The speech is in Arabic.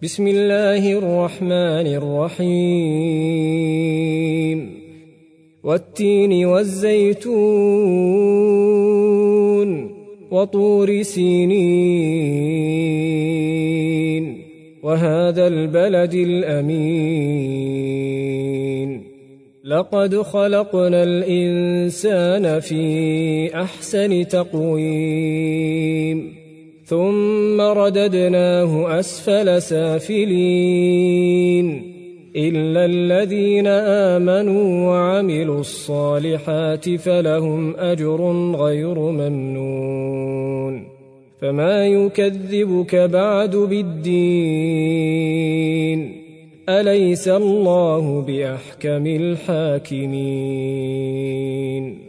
بسم الله الرحمن الرحيم والتين والزيتون وطور سينين وهذا البلد الأمين لقد خلقنا الإنسان في أحسن تقويم ثم رددناه أسفل سافلين إلا الذين آمنوا وعملوا الصالحات فلهم أجر غير ممنون فما يكذبك بعد بالدين أليس الله بأحكم الحاكمين